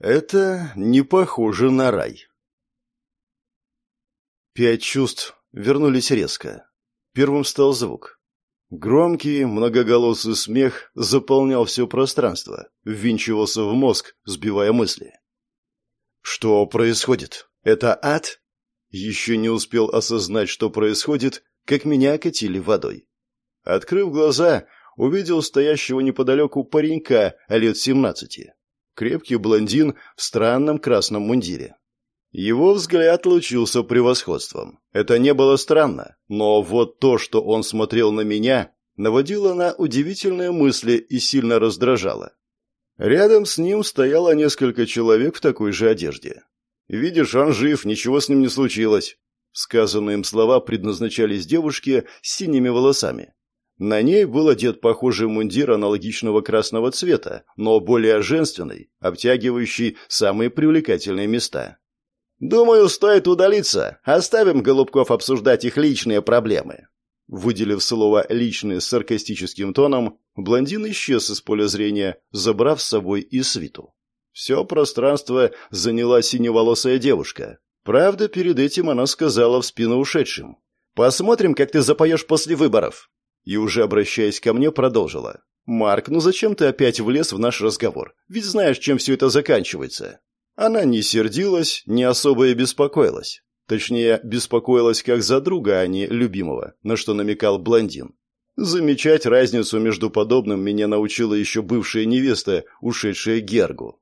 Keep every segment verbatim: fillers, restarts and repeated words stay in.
Это не похоже на рай. Пять чувств вернулись резко. Первым стал звук. Громкий, многоголосый смех заполнял все пространство, ввинчивался в мозг, сбивая мысли. Что происходит? Это ад? Еще не успел осознать, что происходит, как меня окатили водой. Открыв глаза, увидел стоящего неподалеку паренька лет семнадцати. Крепкий блондин в странном красном мундире. Его взгляд лучился превосходством. Это не было странно, но вот то, что он смотрел на меня, наводило на удивительные мысли и сильно раздражало. Рядом с ним стояло несколько человек в такой же одежде. «Видишь, он жив, ничего с ним не случилось». Сказанные им слова предназначались девушке с синими волосами. На ней был одет похожий мундир аналогичного красного цвета, но более женственный, обтягивающий самые привлекательные места. «Думаю, стоит удалиться. Оставим голубков обсуждать их личные проблемы». Выделив слово «личные» с саркастическим тоном, блондин исчез из поля зрения, забрав с собой и свиту. Все пространство заняла синеволосая девушка. Правда, перед этим она сказала в спину ушедшим: «Посмотрим, как ты запоешь после выборов». И уже обращаясь ко мне, продолжила: «Марк, ну зачем ты опять влез в наш разговор? Ведь знаешь, чем все это заканчивается». Она не сердилась, не особо и беспокоилась. Точнее, беспокоилась как за друга, а не любимого, на что намекал блондин. Замечать разницу между подобным меня научила еще бывшая невеста, ушедшая Гергу.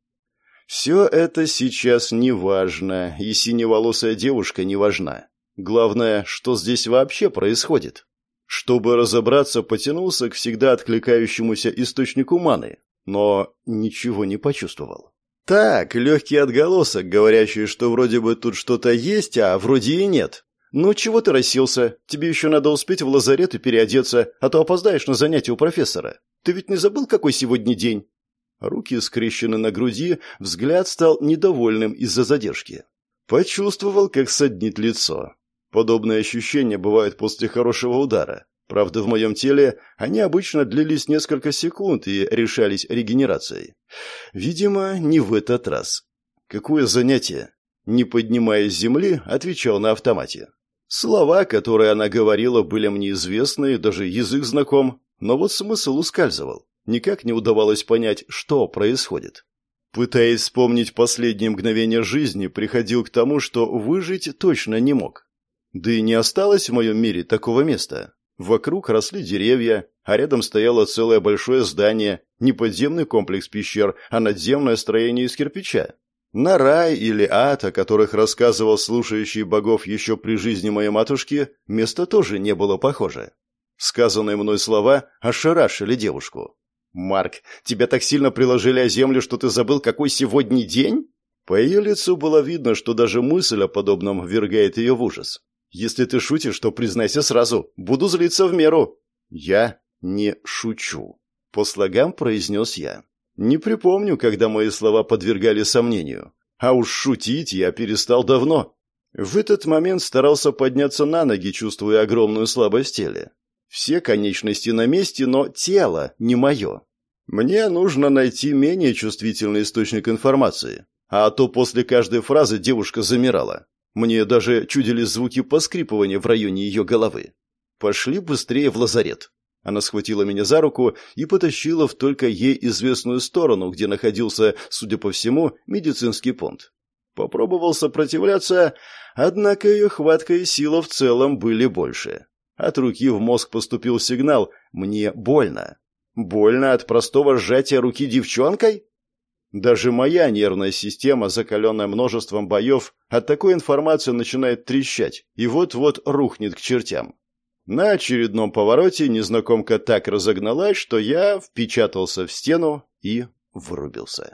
Все это сейчас не важно, и синеволосая девушка не важна. Главное, что здесь вообще происходит. Чтобы разобраться, потянулся к всегда откликающемуся источнику маны, но ничего не почувствовал. Так, легкий отголосок, говорящий, что вроде бы тут что-то есть, а вроде и нет. Ну чего ты расселся? Тебе еще надо успеть в лазарет и переодеться, а то опоздаешь на занятия у профессора. Ты ведь не забыл, какой сегодня день? Руки скрещены на груди, взгляд стал недовольным из-за задержки. Почувствовал, как саднит лицо. Подобные ощущения бывают после хорошего удара. Правда, в моем теле они обычно длились несколько секунд и решались регенерацией. Видимо, не в этот раз. Какое занятие? Не поднимаясь с земли, отвечал на автомате. Слова, которые она говорила, были мне известны, даже язык знаком, но вот смысл ускальзывал. Никак не удавалось понять, что происходит. Пытаясь вспомнить последние мгновения жизни, приходил к тому, что выжить точно не мог. Да и не осталось в моем мире такого места. Вокруг росли деревья, а рядом стояло целое большое здание, не подземный комплекс пещер, а надземное строение из кирпича. На рай или ад, о которых рассказывал слушающий богов еще при жизни моей матушки, место тоже не было похоже. Сказанные мной слова ошарашили девушку. «Марк, тебя так сильно приложили о землю, что ты забыл, какой сегодня день?» По ее лицу было видно, что даже мысль о подобном ввергает ее в ужас. «Если ты шутишь, то признайся сразу. Буду злиться в меру». «Я не шучу», — по слогам произнес я. Не припомню, когда мои слова подвергали сомнению. А уж шутить я перестал давно. В этот момент старался подняться на ноги, чувствуя огромную слабость в теле. Все конечности на месте, но тело не мое. Мне нужно найти менее чувствительный источник информации. А то после каждой фразы девушка замирала. Мне даже чудились звуки поскрипывания в районе ее головы. «Пошли быстрее в лазарет». Она схватила меня за руку и потащила в только ей известную сторону, где находился, судя по всему, медицинский пункт. Попробовал сопротивляться, однако ее хватка и сила в целом были больше. От руки в мозг поступил сигнал «мне больно». Больно от простого сжатия руки девчонкой? Даже моя нервная система, закаленная множеством боев, от такой информации начинает трещать и вот-вот рухнет к чертям. На очередном повороте незнакомка так разогналась, что я впечатался в стену и вырубился.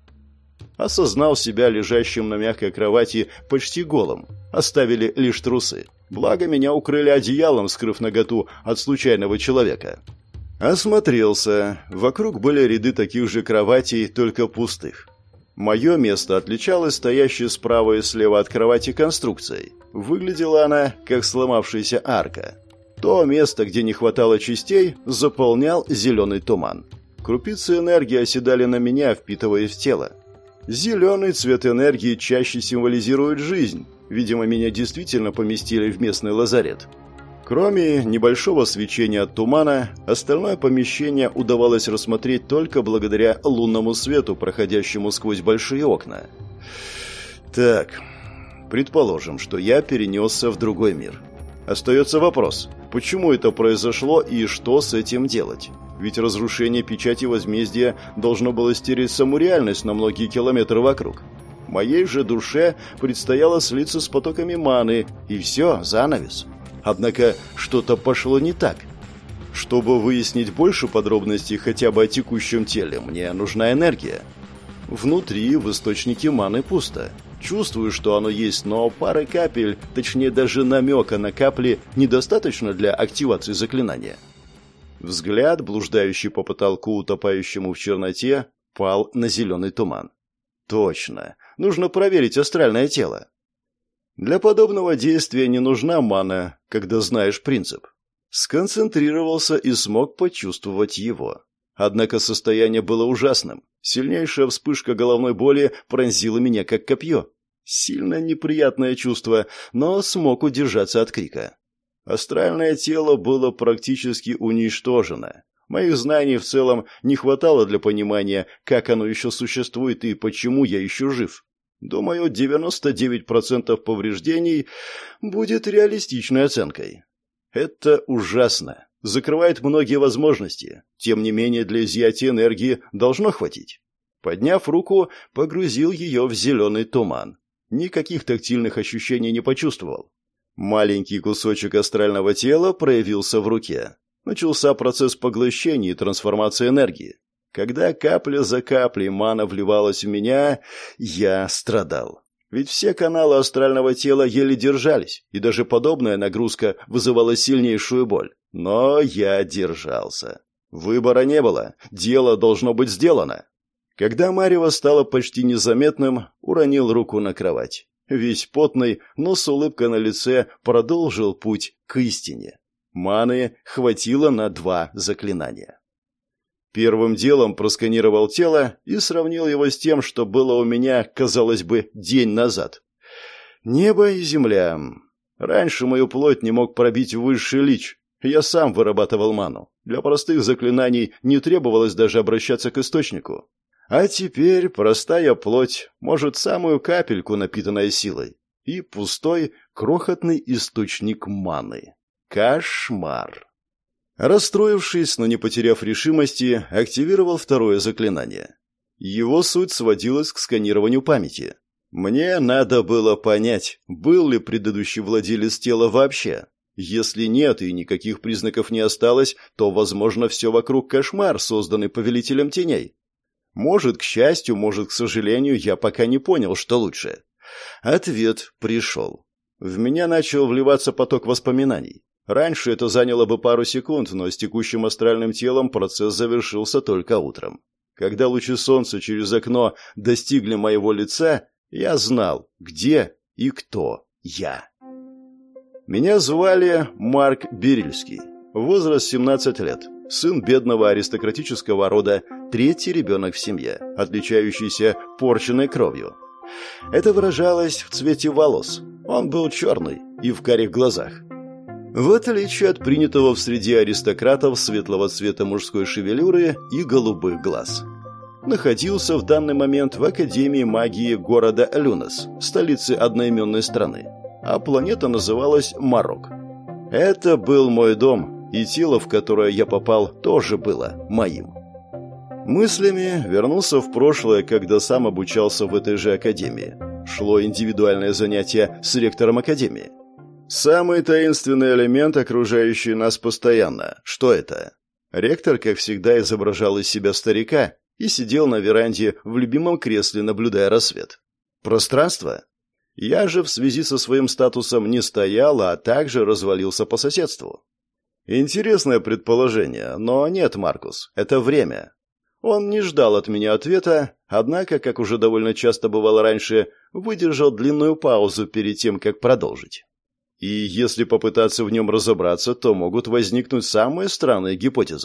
Осознал себя лежащим на мягкой кровати почти голым. Оставили лишь трусы. Благо, меня укрыли одеялом, скрыв наготу от случайного человека. Осмотрелся. Вокруг были ряды таких же кроватей, только пустых. Мое место отличалось стоящей справа и слева от кровати конструкцией. Выглядела она, как сломавшаяся арка. То место, где не хватало частей, заполнял зеленый туман. Крупицы энергии оседали на меня, впитываясь в тело. Зеленый цвет энергии чаще символизирует жизнь. Видимо, меня действительно поместили в местный лазарет. Кроме небольшого свечения от тумана, остальное помещение удавалось рассмотреть только благодаря лунному свету, проходящему сквозь большие окна. Так, предположим, что я перенесся в другой мир. Остается вопрос, почему это произошло и что с этим делать? Ведь разрушение печати возмездия должно было стереть саму реальность на многие километры вокруг. Моей же душе предстояло слиться с потоками маны, и все, занавес. Однако что-то пошло не так. Чтобы выяснить больше подробностей хотя бы о текущем теле, мне нужна энергия. Внутри, в источнике маны, пусто. Чувствую, что оно есть, но пары капель, точнее даже намека на капли, недостаточно для активации заклинания. Взгляд, блуждающий по потолку, утопающему в черноте, пал на зеленый туман. Точно, нужно проверить астральное тело. Для подобного действия не нужна мана, когда знаешь принцип. Сконцентрировался и смог почувствовать его. Однако состояние было ужасным. Сильнейшая вспышка головной боли пронзила меня как копье. Сильно неприятное чувство, но смог удержаться от крика. Астральное тело было практически уничтожено. Моих знаний в целом не хватало для понимания, как оно еще существует и почему я еще жив. Думаю, девяносто девять процентов повреждений будет реалистичной оценкой. Это ужасно. Закрывает многие возможности. Тем не менее, для изъятия энергии должно хватить. Подняв руку, погрузил ее в зеленый туман. Никаких тактильных ощущений не почувствовал. Маленький кусочек астрального тела проявился в руке. Начался процесс поглощения и трансформации энергии. Когда капля за каплей мана вливалась в меня, я страдал. Ведь все каналы астрального тела еле держались, и даже подобная нагрузка вызывала сильнейшую боль. Но я держался. Выбора не было, дело должно быть сделано. Когда марево стало почти незаметным, уронил руку на кровать. Весь потный, но с улыбкой на лице продолжил путь к истине. Маны хватило на два заклинания. Первым делом просканировал тело и сравнил его с тем, что было у меня, казалось бы, день назад. Небо и земля. Раньше мою плоть не мог пробить высший лич. Я сам вырабатывал ману. Для простых заклинаний не требовалось даже обращаться к источнику. А теперь простая плоть может самую капельку, напитанная силой, и пустой, крохотный источник маны. Кошмар. Расстроившись, но не потеряв решимости, активировал второе заклинание. Его суть сводилась к сканированию памяти. Мне надо было понять, был ли предыдущий владелец тела вообще. Если нет и никаких признаков не осталось, то, возможно, все вокруг кошмар, созданный повелителем теней. Может, к счастью, может, к сожалению, я пока не понял, что лучше. Ответ пришел. В меня начал вливаться поток воспоминаний. Раньше это заняло бы пару секунд, но с текущим астральным телом процесс завершился только утром. Когда лучи солнца через окно достигли моего лица, я знал, где и кто я. Меня звали Марк Берильский. Возраст семнадцать лет. Сын бедного аристократического рода, третий ребенок в семье, отличающийся порченной кровью. Это выражалось в цвете волос. Он был черный и в карих глазах. В отличие от принятого в среде аристократов светлого цвета мужской шевелюры и голубых глаз. Находился в данный момент в Академии магии города Люнас, столицы одноименной страны, а планета называлась Марок. Это был мой дом, и тело, в которое я попал, тоже было моим. Мыслями вернулся в прошлое, когда сам обучался в этой же академии. Шло индивидуальное занятие с ректором академии. Самый таинственный элемент, окружающий нас постоянно. Что это? Ректор, как всегда, изображал из себя старика и сидел на веранде в любимом кресле, наблюдая рассвет. Пространство? Я же в связи со своим статусом не стоял, а также развалился по соседству. Интересное предположение, но нет, Маркус, это время. Он не ждал от меня ответа, однако, как уже довольно часто бывало раньше, выдержал длинную паузу перед тем, как продолжить. И если попытаться в нем разобраться, то могут возникнуть самые странные гипотезы.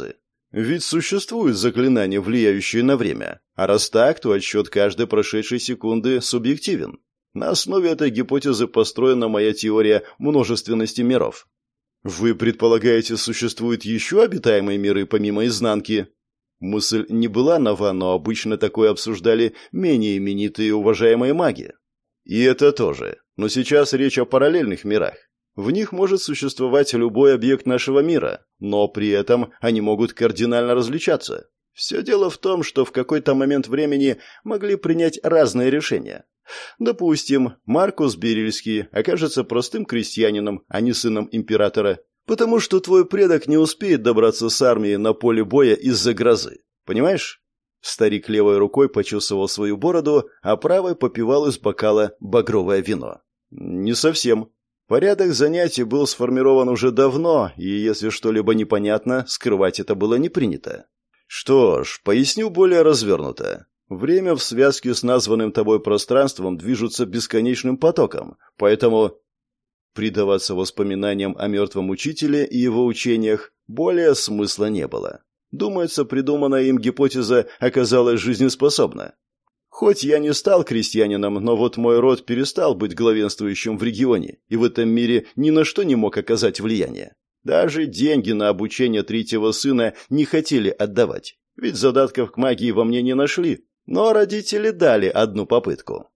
Ведь существуют заклинания, влияющие на время. А раз так, то отсчет каждой прошедшей секунды субъективен. На основе этой гипотезы построена моя теория множественности миров. Вы предполагаете, существуют еще обитаемые миры помимо изнанки? Мысль не была нова, но обычно такое обсуждали менее именитые и уважаемые маги. И это тоже. Но сейчас речь о параллельных мирах. В них может существовать любой объект нашего мира, но при этом они могут кардинально различаться. Все дело в том, что в какой-то момент времени могли принять разные решения. Допустим, Маркус Берильский окажется простым крестьянином, а не сыном императора, потому что твой предок не успеет добраться с армией на поле боя из-за грозы. Понимаешь? Старик левой рукой почесывал свою бороду, а правой попивал из бокала багровое вино. Не совсем. Порядок занятий был сформирован уже давно, и если что-либо непонятно, скрывать это было не принято. Что ж, поясню более развернуто. Время в связке с названным тобой пространством движется бесконечным потоком, поэтому предаваться воспоминаниям о мертвом учителе и его учениях более смысла не было. Думается, придуманная им гипотеза оказалась жизнеспособна. Хоть я не стал крестьянином, но вот мой род перестал быть главенствующим в регионе и в этом мире ни на что не мог оказать влияние. Даже деньги на обучение третьего сына не хотели отдавать, ведь задатков к магии во мне не нашли, но родители дали одну попытку.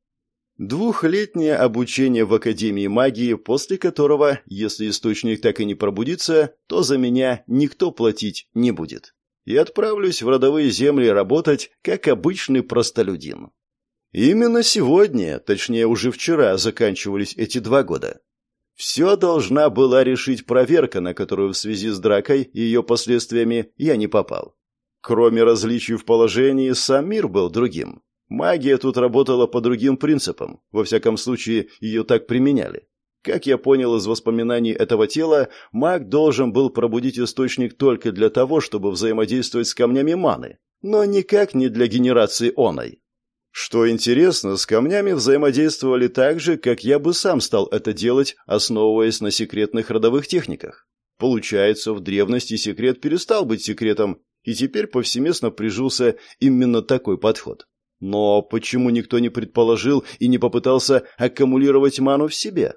Двухлетнее обучение в Академии магии, после которого, если источник так и не пробудится, то за меня никто платить не будет. И отправлюсь в родовые земли работать, как обычный простолюдин. Именно сегодня, точнее уже вчера, заканчивались эти два года. Все должна была решить проверка, на которую в связи с дракой и ее последствиями я не попал. Кроме различий в положении, сам мир был другим. Магия тут работала по другим принципам, во всяком случае ее так применяли. Как я понял из воспоминаний этого тела, маг должен был пробудить источник только для того, чтобы взаимодействовать с камнями маны, но никак не для генерации оной. Что интересно, с камнями взаимодействовали так же, как я бы сам стал это делать, основываясь на секретных родовых техниках. Получается, в древности секрет перестал быть секретом, и теперь повсеместно прижился именно такой подход. Но почему никто не предположил и не попытался аккумулировать ману в себе?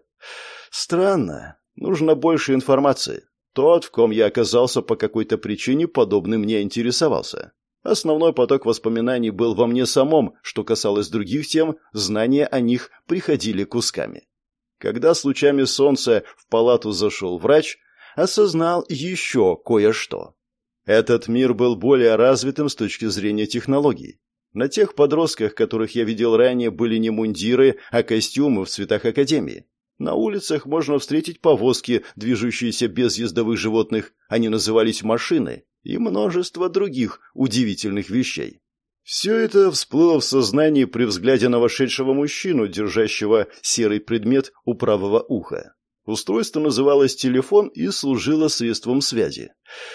Странно. Нужно больше информации. Тот, в ком я оказался по какой-то причине, подобным не интересовался. Основной поток воспоминаний был во мне самом, что касалось других тем, знания о них приходили кусками. Когда с лучами солнца в палату зашел врач, осознал еще кое-что. Этот мир был более развитым с точки зрения технологий. На тех подростках, которых я видел ранее, были не мундиры, а костюмы в цветах академии. На улицах можно встретить повозки, движущиеся без ездовых животных, они назывались машины, и множество других удивительных вещей. Все это всплыло в сознании при взгляде на вошедшего мужчину, держащего серый предмет у правого уха. Устройство называлось телефон и служило средством связи.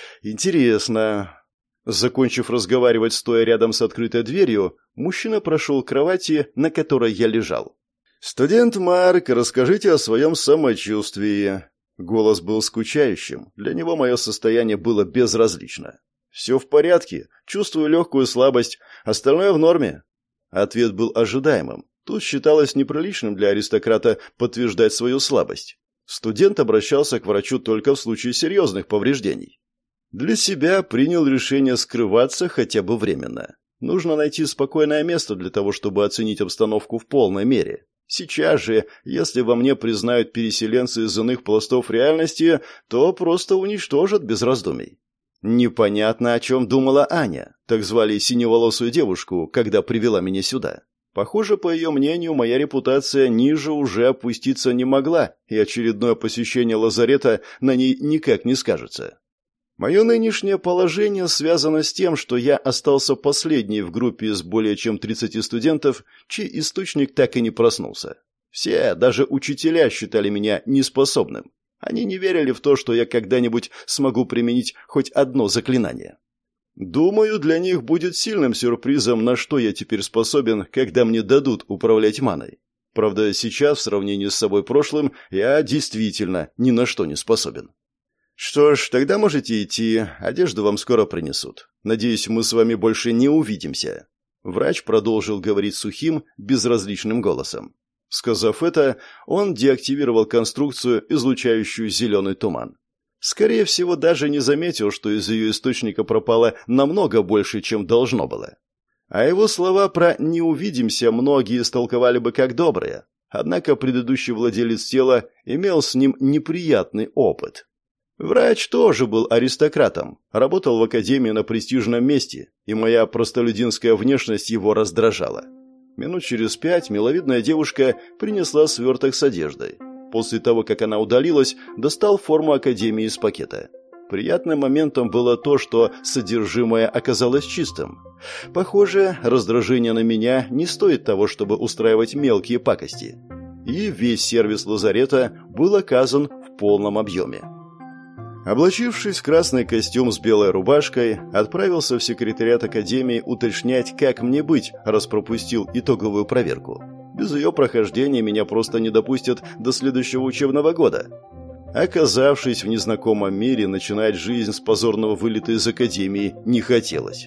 Интересно. Закончив разговаривать, стоя рядом с открытой дверью, мужчина прошел к кровати, на которой я лежал. «Студент Марк, расскажите о своем самочувствии». Голос был скучающим, для него мое состояние было безразлично. «Все в порядке, чувствую легкую слабость, остальное в норме». Ответ был ожидаемым. Тут считалось неприличным для аристократа подтверждать свою слабость. Студент обращался к врачу только в случае серьезных повреждений. Для себя принял решение скрываться хотя бы временно. Нужно найти спокойное место для того, чтобы оценить обстановку в полной мере. Сейчас же, если во мне признают переселенцы из иных пластов реальности, то просто уничтожат без раздумий. Непонятно, о чем думала Аня, так звали синеволосую девушку, когда привела меня сюда. Похоже, по ее мнению, моя репутация ниже уже опуститься не могла, и очередное посещение лазарета на ней никак не скажется. Мое нынешнее положение связано с тем, что я остался последний в группе из более чем тридцати студентов, чей источник так и не проснулся. Все, даже учителя, считали меня неспособным. Они не верили в то, что я когда-нибудь смогу применить хоть одно заклинание. Думаю, для них будет сильным сюрпризом, на что я теперь способен, когда мне дадут управлять маной. Правда, сейчас, в сравнении с собой прошлым, я действительно ни на что не способен. «Что ж, тогда можете идти, одежду вам скоро принесут. Надеюсь, мы с вами больше не увидимся». Врач продолжил говорить сухим, безразличным голосом. Сказав это, он деактивировал конструкцию, излучающую зеленый туман. Скорее всего, даже не заметил, что из ее источника пропало намного больше, чем должно было. А его слова про «не увидимся» многие истолковали бы как добрые. Однако предыдущий владелец тела имел с ним неприятный опыт. Врач тоже был аристократом, работал в академии на престижном месте, и моя простолюдинская внешность его раздражала. Минут через пять миловидная девушка принесла сверток с одеждой. После того, как она удалилась, достал форму академии из пакета. Приятным моментом было то, что содержимое оказалось чистым. Похоже, раздражение на меня не стоит того, чтобы устраивать мелкие пакости. И весь сервис лазарета был оказан в полном объеме. Облачившись в красный костюм с белой рубашкой, отправился в секретариат академии уточнять, как мне быть, раз пропустил итоговую проверку. Без ее прохождения меня просто не допустят до следующего учебного года. Оказавшись в незнакомом мире, начинать жизнь с позорного вылета из академии не хотелось.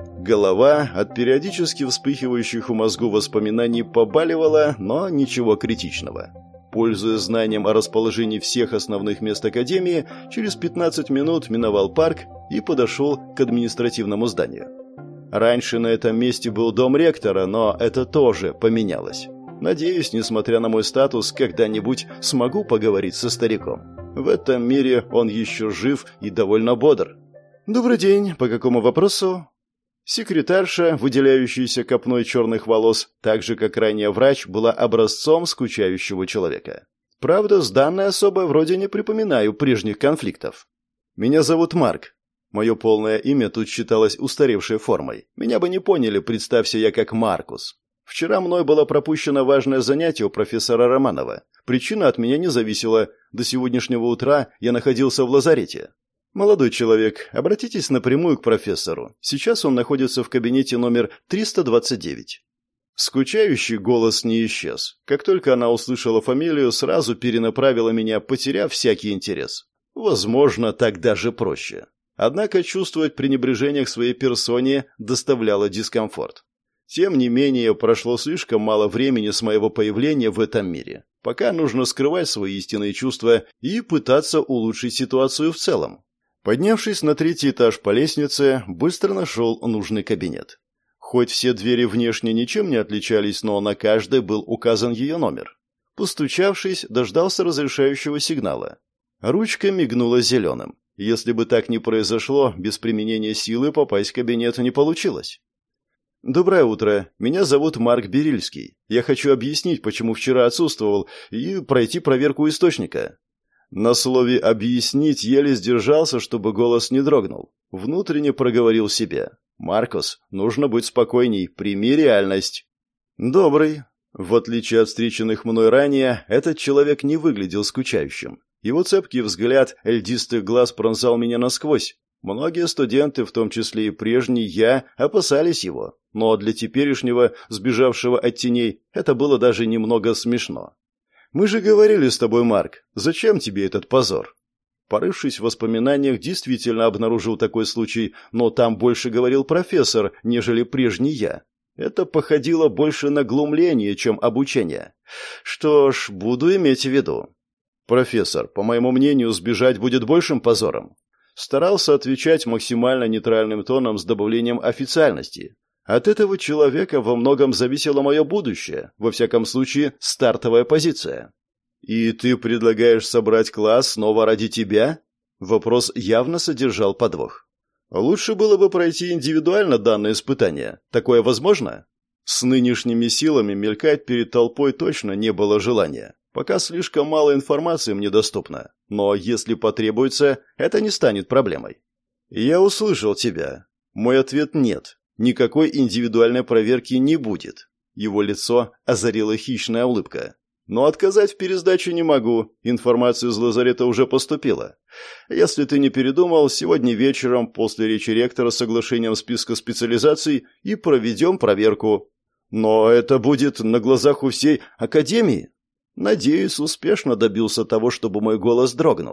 Голова от периодически вспыхивающих у мозгу воспоминаний побаливала, но ничего критичного. Пользуясь знанием о расположении всех основных мест академии, через пятнадцать минут миновал парк и подошел к административному зданию. Раньше на этом месте был дом ректора, но это тоже поменялось. Надеюсь, несмотря на мой статус, когда-нибудь смогу поговорить со стариком. В этом мире он еще жив и довольно бодр. «Добрый день. По какому вопросу?» Секретарша, выделяющаяся копной черных волос, так же, как ранее врач, была образцом скучающего человека. Правда, с данной особой вроде не припоминаю прежних конфликтов. «Меня зовут Марк». Мое полное имя тут считалось устаревшей формой. Меня бы не поняли, представься я как Маркус. Вчера мной было пропущено важное занятие у профессора Романова. Причина от меня не зависела. До сегодняшнего утра я находился в лазарете. «Молодой человек, обратитесь напрямую к профессору. Сейчас он находится в кабинете номер триста двадцать девять». Скучающий голос не исчез. Как только она услышала фамилию, сразу перенаправила меня, потеряв всякий интерес. Возможно, так даже проще. Однако чувствовать пренебрежение к своей персоне доставляло дискомфорт. Тем не менее, прошло слишком мало времени с моего появления в этом мире. Пока нужно скрывать свои истинные чувства и пытаться улучшить ситуацию в целом. Поднявшись на третий этаж по лестнице, быстро нашел нужный кабинет. Хоть все двери внешне ничем не отличались, но на каждой был указан ее номер. Постучавшись, дождался разрешающего сигнала. Ручка мигнула зеленым. Если бы так не произошло, без применения силы попасть в кабинет не получилось. «Доброе утро. Меня зовут Марк Берильский. Я хочу объяснить, почему вчера отсутствовал, и пройти проверку источника». На слове «объяснить» еле сдержался, чтобы голос не дрогнул. Внутренне проговорил себе. «Маркус, нужно быть спокойней, прими реальность». «Добрый». В отличие от встреченных мной ранее, этот человек не выглядел скучающим. Его цепкий взгляд льдистых глаз пронзал меня насквозь. Многие студенты, в том числе и прежний я, опасались его. Но для теперешнего, сбежавшего от теней, это было даже немного смешно. «Мы же говорили с тобой, Марк. Зачем тебе этот позор?» Порывшись в воспоминаниях, действительно обнаружил такой случай, но там больше говорил профессор, нежели прежний я. Это походило больше на глумление, чем обучение. Что ж, буду иметь в виду. «Профессор, по моему мнению, сбежать будет большим позором». Старался отвечать максимально нейтральным тоном с добавлением официальности. От этого человека во многом зависело мое будущее, во всяком случае, стартовая позиция. «И ты предлагаешь собрать класс снова ради тебя?» Вопрос явно содержал подвох. «Лучше было бы пройти индивидуально данное испытание. Такое возможно?» С нынешними силами мелькать перед толпой точно не было желания. Пока слишком мало информации мне доступно. Но если потребуется, это не станет проблемой. «Я услышал тебя». Мой ответ «нет». Никакой индивидуальной проверки не будет. Его лицо озарила хищная улыбка. Но отказать в пересдаче не могу. Информация из лазарета уже поступила. Если ты не передумал, сегодня вечером после речи ректора с соглашением списка специализаций и проведем проверку. Но это будет на глазах у всей академии. Надеюсь, успешно добился того, чтобы мой голос дрогнул.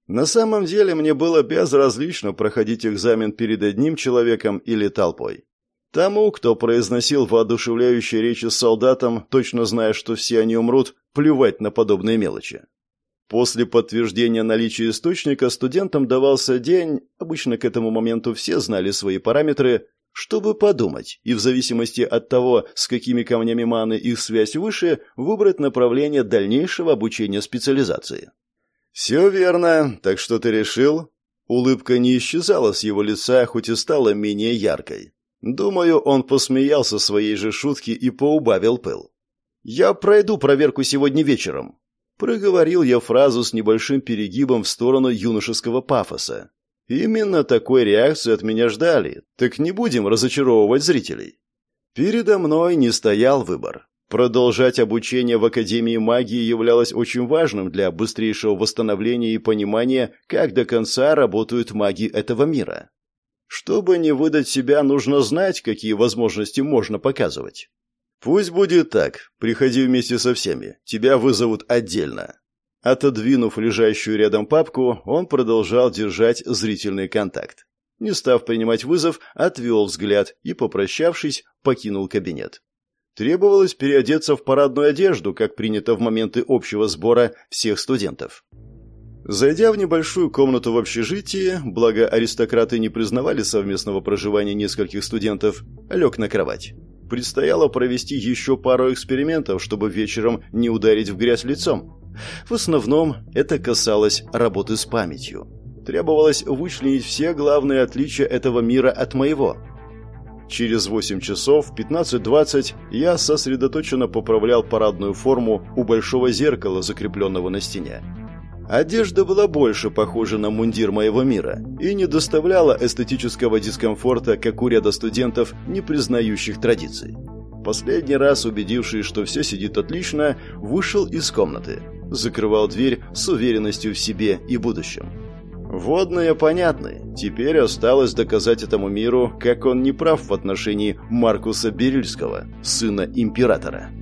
На самом деле мне было безразлично проходить экзамен перед одним человеком или толпой. Тому, кто произносил воодушевляющие речи с солдатом, точно зная, что все они умрут, плевать на подобные мелочи. После подтверждения наличия источника студентам давался день, обычно к этому моменту все знали свои параметры, чтобы подумать и в зависимости от того, с какими камнями маны их связь выше, выбрать направление дальнейшего обучения специализации. «Все верно. Так что ты решил?» Улыбка не исчезала с его лица, хоть и стала менее яркой. Думаю, он посмеялся своей же шутки и поубавил пыл. «Я пройду проверку сегодня вечером», — проговорил я фразу с небольшим перегибом в сторону юношеского пафоса. Именно такой реакции от меня ждали, так не будем разочаровывать зрителей. Передо мной не стоял выбор. Продолжать обучение в Академии магии являлось очень важным для быстрейшего восстановления и понимания, как до конца работают маги этого мира. Чтобы не выдать себя, нужно знать, какие возможности можно показывать. «Пусть будет так. Приходи вместе со всеми. Тебя вызовут отдельно». Отодвинув лежащую рядом папку, он продолжал держать зрительный контакт. Не став принимать вызов, отвел взгляд и, попрощавшись, покинул кабинет. Требовалось переодеться в парадную одежду, как принято в моменты общего сбора всех студентов. Зайдя в небольшую комнату в общежитии, благо аристократы не признавали совместного проживания нескольких студентов, лег на кровать. Предстояло провести еще пару экспериментов, чтобы вечером не ударить в грязь лицом. В основном это касалось работы с памятью. Требовалось вычленить все главные отличия этого мира от моего. Через восемь часов, в пятнадцать двадцать, я сосредоточенно поправлял парадную форму у большого зеркала, закрепленного на стене. Одежда была больше похожа на мундир моего мира и не доставляла эстетического дискомфорта, как у ряда студентов, не признающих традиций. Последний раз, убедившись, что все сидит отлично, вышел из комнаты. Закрывал дверь с уверенностью в себе и будущем. Вводные понятны. Теперь осталось доказать этому миру, как он не прав в отношении Маркуса Берильского, сына императора.